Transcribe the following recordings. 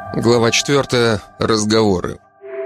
Глава 4. Разговоры.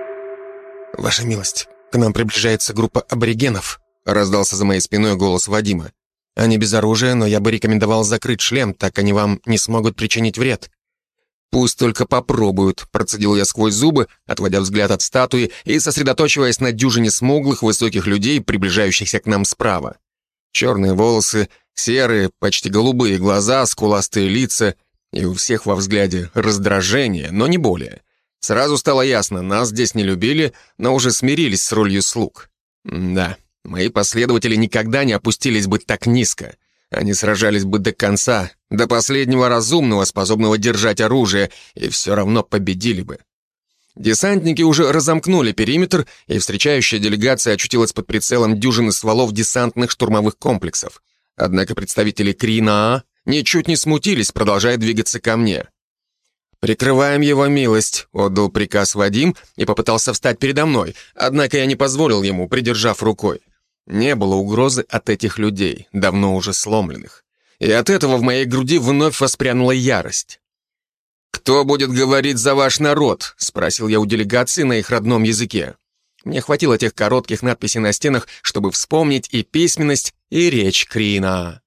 «Ваша милость, к нам приближается группа аборигенов», — раздался за моей спиной голос Вадима. «Они без оружия, но я бы рекомендовал закрыть шлем, так они вам не смогут причинить вред». «Пусть только попробуют», — процедил я сквозь зубы, отводя взгляд от статуи и сосредоточиваясь на дюжине смуглых высоких людей, приближающихся к нам справа. Черные волосы, серые, почти голубые глаза, скуластые лица — и у всех во взгляде раздражение, но не более. Сразу стало ясно, нас здесь не любили, но уже смирились с ролью слуг. Да, мои последователи никогда не опустились бы так низко. Они сражались бы до конца, до последнего разумного, способного держать оружие, и все равно победили бы. Десантники уже разомкнули периметр, и встречающая делегация очутилась под прицелом дюжины стволов десантных штурмовых комплексов. Однако представители Крина ничуть не смутились, продолжая двигаться ко мне. «Прикрываем его милость», — отдал приказ Вадим и попытался встать передо мной, однако я не позволил ему, придержав рукой. Не было угрозы от этих людей, давно уже сломленных. И от этого в моей груди вновь воспрянула ярость. «Кто будет говорить за ваш народ?» — спросил я у делегации на их родном языке. Мне хватило тех коротких надписей на стенах, чтобы вспомнить и письменность, и речь Крина.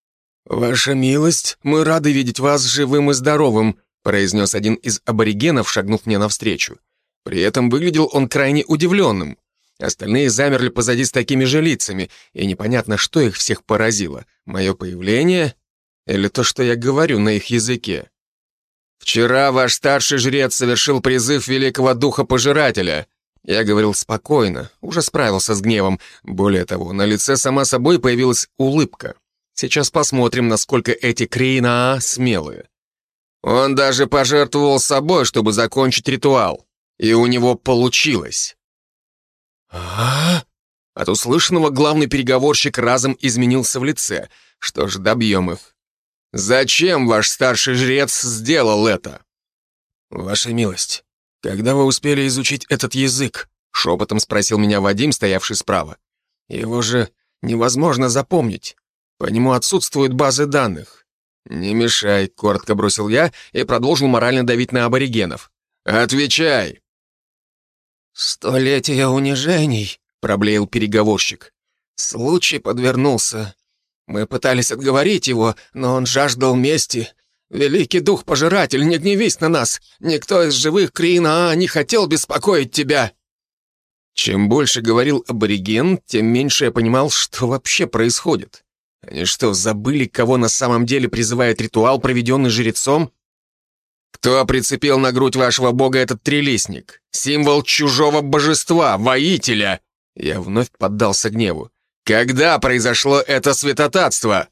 «Ваша милость, мы рады видеть вас живым и здоровым», произнес один из аборигенов, шагнув мне навстречу. При этом выглядел он крайне удивленным. Остальные замерли позади с такими же лицами, и непонятно, что их всех поразило. Мое появление или то, что я говорю на их языке. «Вчера ваш старший жрец совершил призыв Великого Духа Пожирателя». Я говорил спокойно, уже справился с гневом. Более того, на лице сама собой появилась улыбка. Сейчас посмотрим, насколько эти Крина смелые. Он даже пожертвовал собой, чтобы закончить ритуал. И у него получилось. От услышанного главный переговорщик разом изменился в лице. Что ж, добьем их. Зачем ваш старший жрец сделал это? Ваша милость, когда вы успели изучить этот язык? Шепотом спросил меня Вадим, стоявший справа. Его же невозможно запомнить. По нему отсутствуют базы данных. «Не мешай», — коротко бросил я и продолжил морально давить на аборигенов. «Отвечай!» «Столетия унижений», — проблеял переговорщик. «Случай подвернулся. Мы пытались отговорить его, но он жаждал мести. Великий дух-пожиратель, не гневись на нас. Никто из живых Крина не хотел беспокоить тебя». Чем больше говорил абориген, тем меньше я понимал, что вообще происходит. Они что, забыли, кого на самом деле призывает ритуал, проведенный жрецом? Кто прицепил на грудь вашего бога этот трилистник? Символ чужого божества, воителя. Я вновь поддался гневу. Когда произошло это святотатство?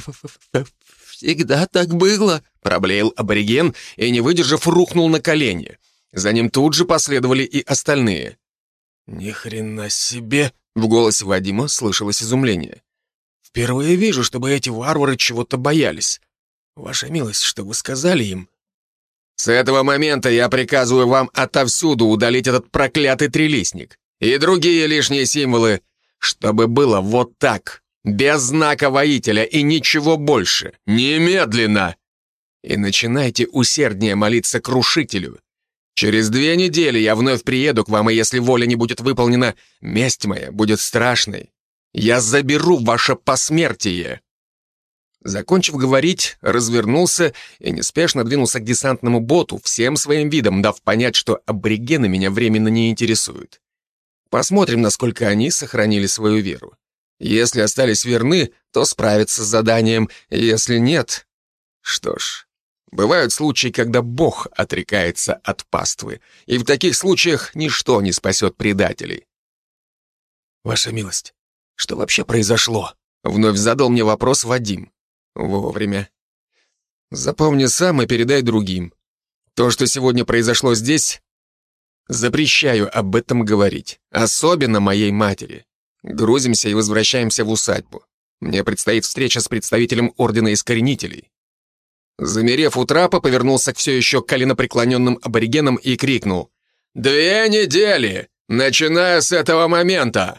Всегда так было, проблеял абориген и, не выдержав, рухнул на колени. За ним тут же последовали и остальные. Ни хрена себе, в голосе Вадима слышалось изумление. Впервые вижу, чтобы эти варвары чего-то боялись. Ваша милость, что вы сказали им? С этого момента я приказываю вам отовсюду удалить этот проклятый трилистник и другие лишние символы, чтобы было вот так, без знака воителя и ничего больше. Немедленно! И начинайте усерднее молиться Крушителю. Через 2 недели я вновь приеду к вам, и если воля не будет выполнена, месть моя будет страшной. Я заберу ваше посмертие!» Закончив говорить, развернулся и неспешно двинулся к десантному боту, всем своим видом дав понять, что аборигены меня временно не интересуют. Посмотрим, насколько они сохранили свою веру. Если остались верны, то справятся с заданием, если нет... Что ж, бывают случаи, когда Бог отрекается от паствы, и в таких случаях ничто не спасет предателей. «Ваша милость, что вообще произошло?» Вновь задал мне вопрос Вадим. Вовремя. Запомни сам и передай другим. То, что сегодня произошло здесь, запрещаю об этом говорить. Особенно моей матери. Грузимся и возвращаемся в усадьбу. Мне предстоит встреча с представителем Ордена Искоренителей. Замерев у трапа, повернулся к все еще коленопреклоненным аборигенам и крикнул: «2 недели! Начиная с этого момента!»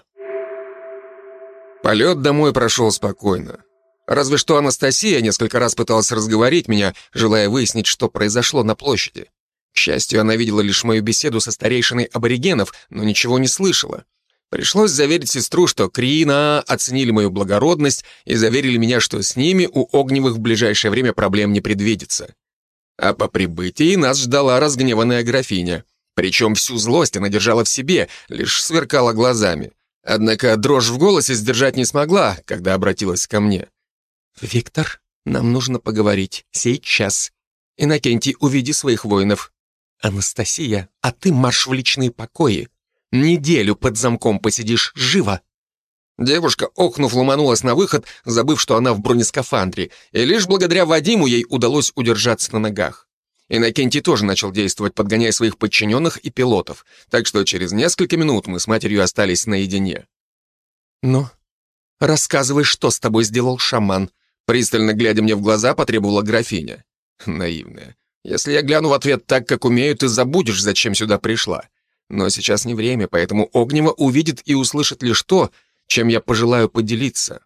Полет домой прошел спокойно. Разве что Анастасия несколько раз пыталась разговорить меня, желая выяснить, что произошло на площади. К счастью, она видела лишь мою беседу со старейшиной аборигенов, но ничего не слышала. Пришлось заверить сестру, что Крина оценили мою благородность и заверили меня, что с ними у Огневых в ближайшее время проблем не предвидится. А по прибытии нас ждала разгневанная графиня. Причем всю злость она держала в себе, лишь сверкала глазами. Однако дрожь в голосе сдержать не смогла, когда обратилась ко мне. «Виктор, нам нужно поговорить. Сейчас. Иннокентий, уведи своих воинов. Анастасия, а ты марш в личные покои. Неделю под замком посидишь живо». Девушка, охнув, ломанулась на выход, забыв, что она в бронескафандре, и лишь благодаря Вадиму ей удалось удержаться на ногах. Иннокентий тоже начал действовать, подгоняя своих подчиненных и пилотов, так что через несколько минут мы с матерью остались наедине. «Ну, рассказывай, что с тобой сделал шаман», пристально глядя мне в глаза, потребовала графиня. Наивная. Если я гляну в ответ так, как умею, ты забудешь, зачем сюда пришла. Но сейчас не время, поэтому Огнева увидит и услышит лишь то, чем я пожелаю поделиться.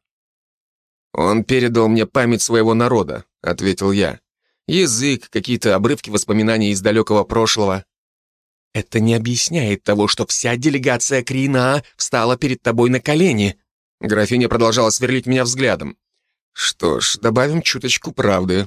«Он передал мне память своего народа», — ответил я. «Язык, какие-то обрывки воспоминаний из далекого прошлого». «Это не объясняет того, что вся делегация Крина встала перед тобой на колени». Графиня продолжала сверлить меня взглядом. «Что ж, добавим чуточку правды.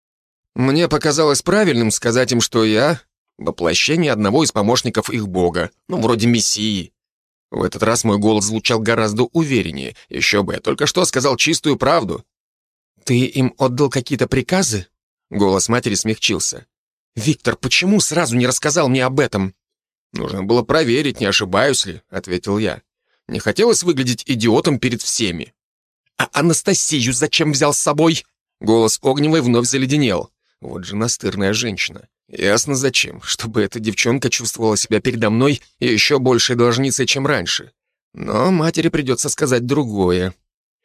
Мне показалось правильным сказать им, что я — воплощение одного из помощников их бога, вроде мессии». В этот раз мой голос звучал гораздо увереннее. Еще бы, я только что сказал чистую правду. «Ты им отдал какие-то приказы?» Голос матери смягчился. «Виктор, почему сразу не рассказал мне об этом?» «Нужно было проверить, не ошибаюсь ли», — ответил я. «Не хотелось выглядеть идиотом перед всеми». «А Анастасию зачем взял с собой?» Голос Огневой вновь заледенел. Вот же настырная женщина. Ясно зачем, чтобы эта девчонка чувствовала себя передо мной еще большей должницей, чем раньше. Но матери придется сказать другое.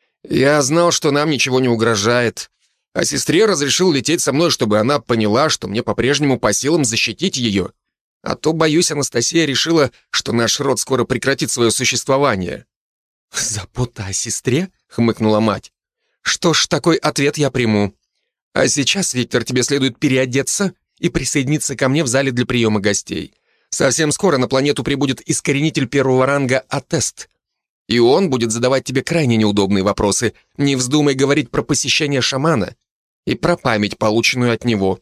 Я знал, что нам ничего не угрожает, а сестре разрешил лететь со мной, чтобы она поняла, что мне по-прежнему по силам защитить ее. А то, боюсь, Анастасия решила, что наш род скоро прекратит свое существование. «Забота о сестре?» — хмыкнула мать. «Что ж, такой ответ я приму. А сейчас, Виктор, тебе следует переодеться и присоединиться ко мне в зале для приема гостей. Совсем скоро на планету прибудет искоренитель первого ранга Атест. И он будет задавать тебе крайне неудобные вопросы. Не вздумай говорить про посещение шамана и про память, полученную от него».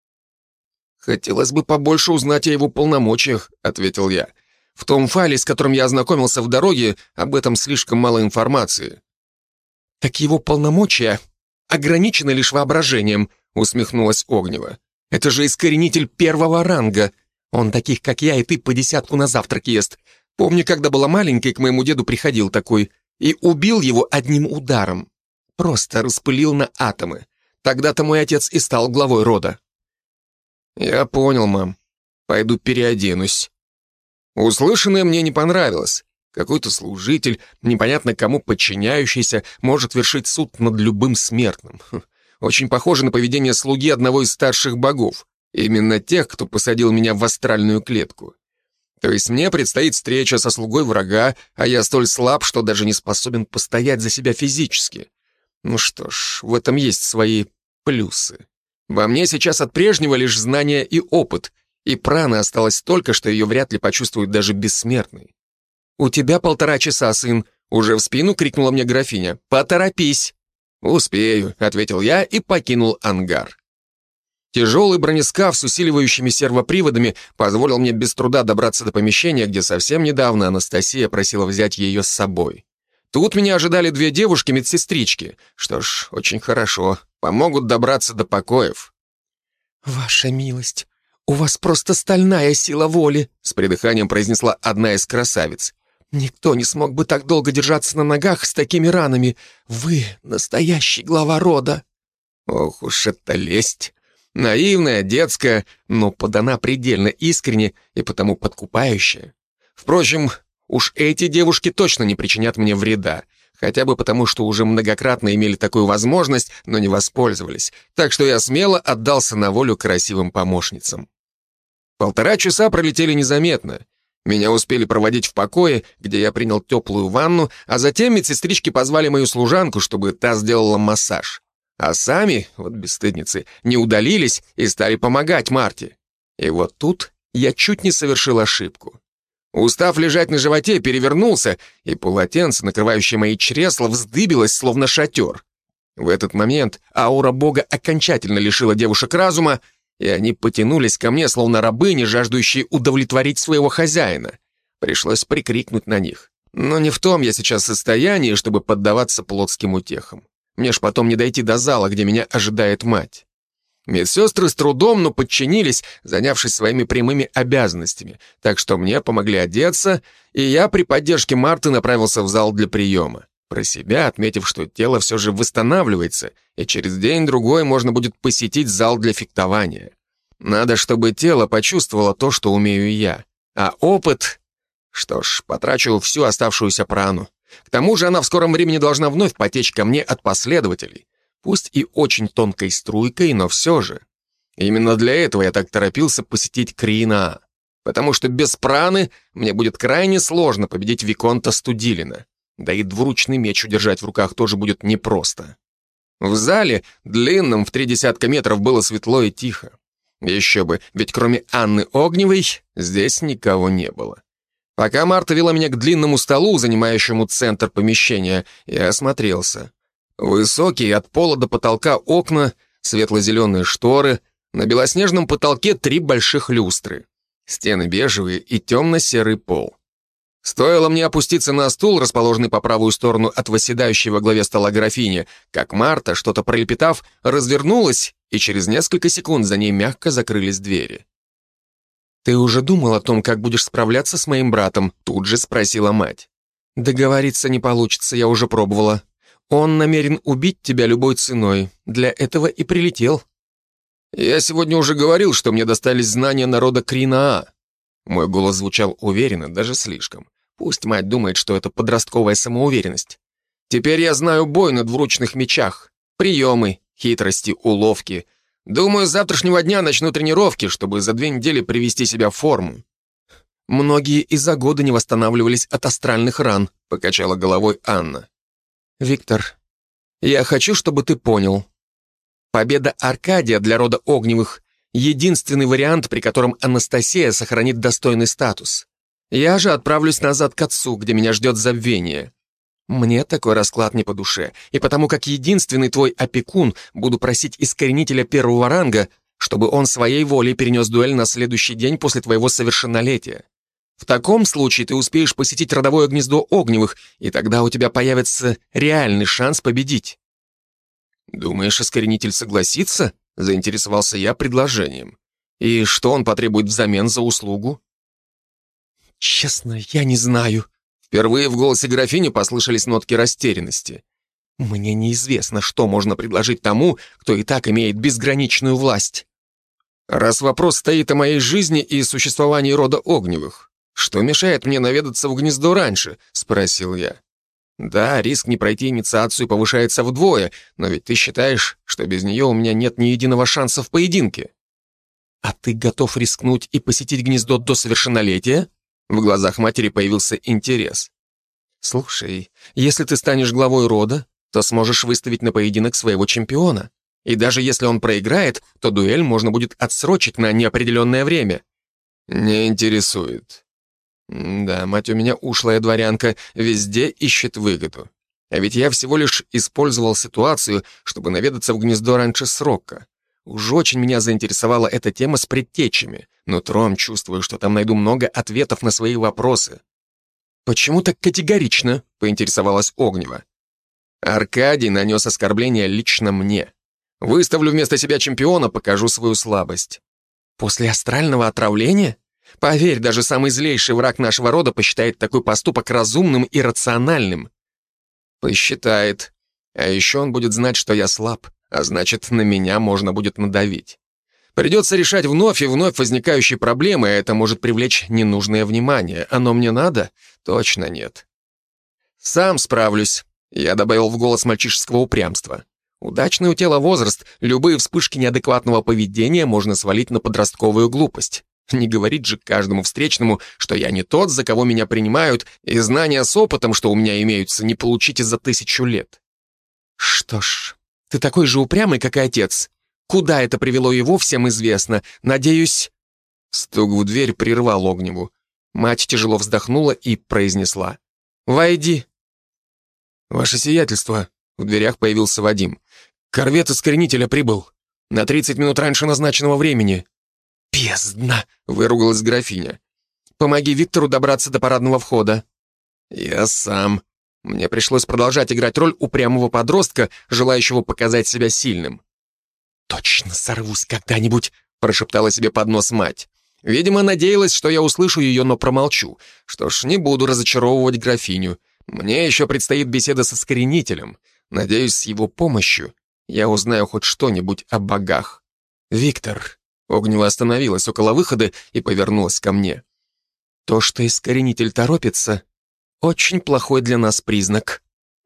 «Хотелось бы побольше узнать о его полномочиях», — ответил я. «В том файле, с которым я ознакомился в дороге, об этом слишком мало информации». «Так его полномочия ограничены лишь воображением», — усмехнулась Огнева. «Это же искоренитель первого ранга. Он таких, как я и ты, по десятку на завтрак ест. Помню, когда была маленькой, к моему деду приходил такой и убил его одним ударом. Просто распылил на атомы. Тогда-то мой отец и стал главой рода». «Я понял, мам. Пойду переоденусь». Услышанное мне не понравилось. Какой-то служитель, непонятно кому подчиняющийся, может вершить суд над любым смертным. Очень похоже на поведение слуги одного из старших богов. Именно тех, кто посадил меня в астральную клетку. То есть мне предстоит встреча со слугой врага, а я столь слаб, что даже не способен постоять за себя физически. Ну что ж, в этом есть свои плюсы. Во мне сейчас от прежнего лишь знания и опыт, и праны осталось столько, что ее вряд ли почувствует даже бессмертный. «У тебя 1,5 часа, сын», — уже в спину крикнула мне графиня. «Поторопись». «Успею», — ответил я и покинул ангар. Тяжелый бронескаф с усиливающими сервоприводами позволил мне без труда добраться до помещения, где совсем недавно Анастасия просила взять ее с собой. Тут меня ожидали 2 девушки-медсестрички. Что ж, очень хорошо, помогут добраться до покоев. «Ваша милость, у вас просто стальная сила воли», — с придыханием произнесла одна из красавиц. «Никто не смог бы так долго держаться на ногах с такими ранами. Вы настоящий глава рода». Ох уж это лесть. Наивная, детская, но подана предельно искренне и потому подкупающая. Впрочем, уж эти девушки точно не причинят мне вреда, хотя бы потому, что уже многократно имели такую возможность, но не воспользовались, так что я смело отдался на волю красивым помощницам. 1,5 часа пролетели незаметно. Меня успели проводить в покое, где я принял теплую ванну, а затем медсестрички позвали мою служанку, чтобы та сделала массаж. А сами, вот бесстыдницы, не удалились и стали помогать Марте. И вот тут я чуть не совершил ошибку. Устав лежать на животе, перевернулся, и полотенце, накрывающее мои чресла, вздыбилось, словно шатер. В этот момент аура бога окончательно лишила девушек разума, и они потянулись ко мне, словно рабыни, жаждущие удовлетворить своего хозяина. Пришлось прикрикнуть на них. Но не в том я сейчас состоянии, чтобы поддаваться плотским утехам. Мне ж потом не дойти до зала, где меня ожидает мать. Медсестры с трудом, но подчинились, занявшись своими прямыми обязанностями, так что мне помогли одеться, и я при поддержке Марты направился в зал для приема, про себя отметив, что тело все же восстанавливается, и через день-другой можно будет посетить зал для фехтования. Надо, чтобы тело почувствовало то, что умею я, а опыт... Что ж, потрачу всю оставшуюся прану. К тому же она в скором времени должна вновь потечь ко мне от последователей. Пусть и очень тонкой струйкой, но все же. Именно для этого я так торопился посетить Крина, потому что без праны мне будет крайне сложно победить Виконта Студилина. Да и двуручный меч удержать в руках тоже будет непросто. В зале, длинном в 30 метров, было светло и тихо. Еще бы, ведь кроме Анны Огневой здесь никого не было. Пока Марта вела меня к длинному столу, занимающему центр помещения, я осмотрелся. Высокие от пола до потолка окна, светло-зеленые шторы, на белоснежном потолке 3 больших люстры. Стены бежевые и темно-серый пол. Стоило мне опуститься на стул, расположенный по правую сторону от восседающей во главе стола графини, как Марта, что-то пролепетав, развернулась, и через несколько секунд за ней мягко закрылись двери. «Ты уже думал о том, как будешь справляться с моим братом?» Тут же спросила мать. «Договориться не получится, я уже пробовала. Он намерен убить тебя любой ценой. Для этого и прилетел». «Я сегодня уже говорил, что мне достались знания народа Кринаа». Мой голос звучал уверенно, даже слишком. Пусть мать думает, что это подростковая самоуверенность. «Теперь я знаю бой на двуручных мечах, приемы, хитрости, уловки. Думаю, с завтрашнего дня начну тренировки, чтобы за 2 недели привести себя в форму». «Многие и за годы не восстанавливались от астральных ран», — покачала головой Анна. «Виктор, я хочу, чтобы ты понял. Победа Аркадия для рода Огневых — единственный вариант, при котором Анастасия сохранит достойный статус. Я же отправлюсь назад к отцу, где меня ждет забвение. Мне такой расклад не по душе, и потому как единственный твой опекун буду просить искоренителя 1-го ранга, чтобы он своей волей перенес дуэль на следующий день после твоего совершеннолетия. В таком случае ты успеешь посетить родовое гнездо Огневых, и тогда у тебя появится реальный шанс победить». «Думаешь, искоренитель согласится?» — заинтересовался я предложением. «И что он потребует взамен за услугу?» «Честно, я не знаю». Впервые в голосе графини послышались нотки растерянности. «Мне неизвестно, что можно предложить тому, кто и так имеет безграничную власть». «Раз вопрос стоит о моей жизни и существовании рода Огневых, что мешает мне наведаться в гнездо раньше?» — спросил я. «Да, риск не пройти инициацию повышается вдвое, но ведь ты считаешь, что без нее у меня нет ни единого шанса в поединке». «А ты готов рискнуть и посетить гнездо до совершеннолетия?» В глазах матери появился интерес. «Слушай, если ты станешь главой рода, то сможешь выставить на поединок своего чемпиона. И даже если он проиграет, то дуэль можно будет отсрочить на неопределенное время». «Не интересует». «Да, мать у меня ушлая дворянка, везде ищет выгоду. А ведь я всего лишь использовал ситуацию, чтобы наведаться в гнездо раньше срока. Уж очень меня заинтересовала эта тема с предтечами. Нутром чувствую, что там найду много ответов на свои вопросы». «Почему так категорично?» — поинтересовалась Огнева. «Аркадий нанес оскорбление лично мне. Выставлю вместо себя чемпиона, покажу свою слабость». «После астрального отравления? Поверь, даже самый злейший враг нашего рода посчитает такой поступок разумным и рациональным». «Посчитает. А еще он будет знать, что я слаб, а значит, на меня можно будет надавить. Придется решать вновь и вновь возникающие проблемы, а это может привлечь ненужное внимание. Оно мне надо? Точно нет». «Сам справлюсь», — я добавил в голос мальчишеского упрямства. «Удачный у тела возраст, любые вспышки неадекватного поведения можно свалить на подростковую глупость. Не говорить же каждому встречному, что я не тот, за кого меня принимают, и знания с опытом, что у меня имеются, не получите за 1000 лет». «Что ж, ты такой же упрямый, как и отец. Куда это привело его, всем известно. Надеюсь...» Стук в дверь прервал Огневу. Мать тяжело вздохнула и произнесла: «Войди». «Ваше сиятельство», — в дверях появился Вадим. «Корвет искоренителя прибыл. На 30 минут раньше назначенного времени». «Бездна!» — выругалась графиня. «Помоги Виктору добраться до парадного входа». «Я сам». Мне пришлось продолжать играть роль упрямого подростка, желающего показать себя сильным. «Точно сорвусь когда-нибудь», — прошептала себе под нос мать. Видимо, надеялась, что я услышу ее, но промолчу. Что ж, не буду разочаровывать графиню. Мне еще предстоит беседа со искоренителем. Надеюсь, с его помощью я узнаю хоть что-нибудь о богах. «Виктор», — Огнева остановилась около выхода и повернулась ко мне. «То, что искоренитель торопится, очень плохой для нас признак».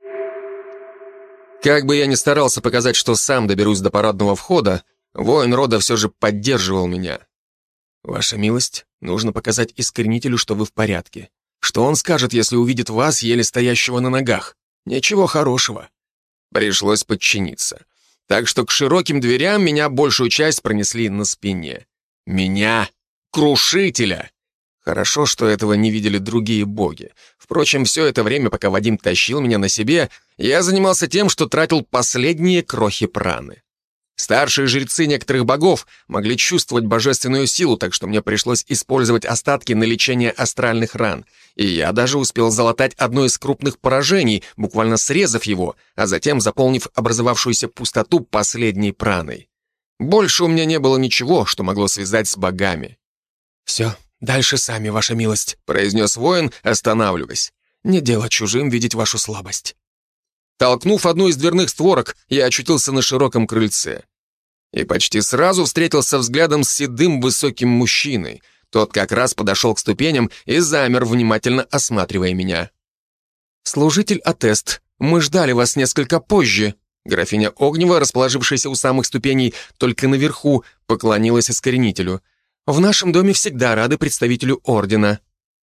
Как бы я ни старался показать, что сам доберусь до парадного входа, воин рода все же поддерживал меня. «Ваша милость, нужно показать искоренителю, что вы в порядке. Что он скажет, если увидит вас, еле стоящего на ногах? Ничего хорошего». Пришлось подчиниться. Так что к широким дверям меня большую часть пронесли на спине. Меня, крушителя. Хорошо, что этого не видели другие боги. Впрочем, все это время, пока Вадим тащил меня на себе, я занимался тем, что тратил последние крохи праны. Старшие жрецы некоторых богов могли чувствовать божественную силу, так что мне пришлось использовать остатки на лечение астральных ран. И я даже успел залатать одно из крупных поражений, буквально срезав его, а затем заполнив образовавшуюся пустоту последней праной. Больше у меня не было ничего, что могло связать с богами. «Все, дальше сами, ваша милость», — произнес воин, останавливаясь. «Не дело чужим видеть вашу слабость». Толкнув одну из дверных створок, я очутился на широком крыльце. И почти сразу встретился взглядом с седым высоким мужчиной. Тот как раз подошел к ступеням и замер, внимательно осматривая меня. «Служитель Атест, мы ждали вас несколько позже». Графиня Огнева, расположившаяся у самых ступеней, только наверху, поклонилась искоренителю. «В нашем доме всегда рады представителю ордена».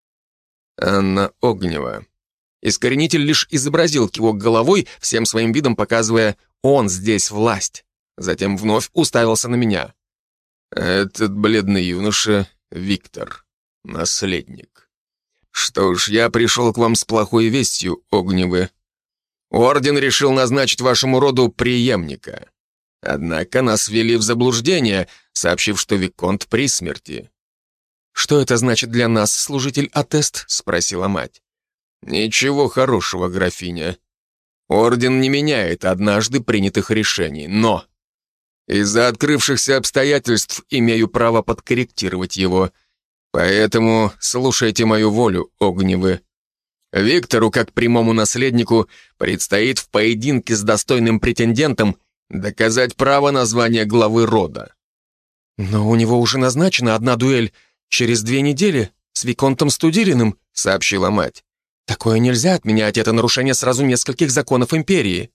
«Анна Огнева». Искоренитель лишь изобразил кивок головой, всем своим видом показывая «он здесь власть». Затем вновь уставился на меня. «Этот бледный юноша — Виктор, наследник. Что ж, я пришел к вам с плохой вестью, Огневы. Орден решил назначить вашему роду преемника. Однако нас ввели в заблуждение, сообщив, что Виконт при смерти». «Что это значит для нас, служитель Атест?» — спросила мать. «Ничего хорошего, графиня. Орден не меняет однажды принятых решений, но из-за открывшихся обстоятельств имею право подкорректировать его. Поэтому слушайте мою волю, Огневы. Виктору, как прямому наследнику, предстоит в поединке с достойным претендентом доказать право на звание главы рода». «Но у него уже назначена одна дуэль через 2 недели с Виконтом Студилиным», — сообщила мать. «Такое нельзя отменять, это нарушение сразу нескольких законов империи».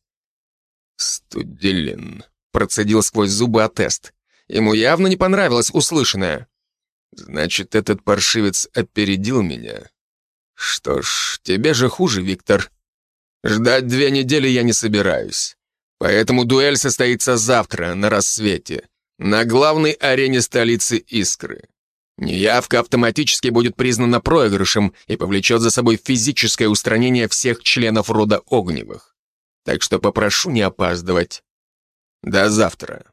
«Студилин», — процедил сквозь зубы Атест. Ему явно не понравилось услышанное. «Значит, этот паршивец опередил меня. Что ж, тебе же хуже, Виктор. Ждать 2 недели я не собираюсь. Поэтому дуэль состоится завтра, на рассвете, на главной арене столицы Искры. Неявка автоматически будет признана проигрышем и повлечет за собой физическое устранение всех членов рода Огневых. Так что попрошу не опаздывать. До завтра».